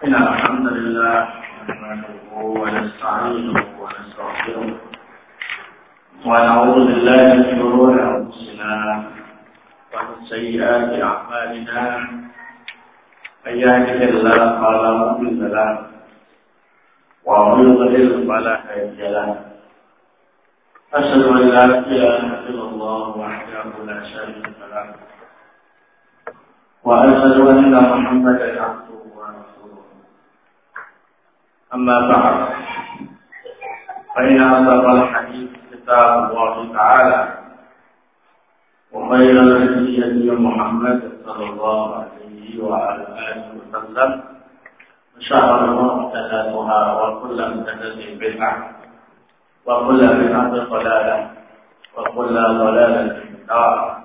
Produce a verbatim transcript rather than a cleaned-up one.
إن الحمد لله نحمده ونستعينه ونستغفره ونعوذ بالله من شرور أنفسنا ومن سيئات أعمالنا من يهده الله فلا مضل له ومن يضلل فلا هادي له أشهد أن لا إله إلا الله وحده لا شريك له وأشهد أن محمدا عبده ورسوله أما بعد فإن أصدق الحديث كتاب الله تعالى وخير الهدي هدي محمد صلى الله عليه وعلى آله وسلم وشر الأمور محدثاتها وكل محدثة بدعة وكل بدعة ضلالة وكل ضلالة في النار.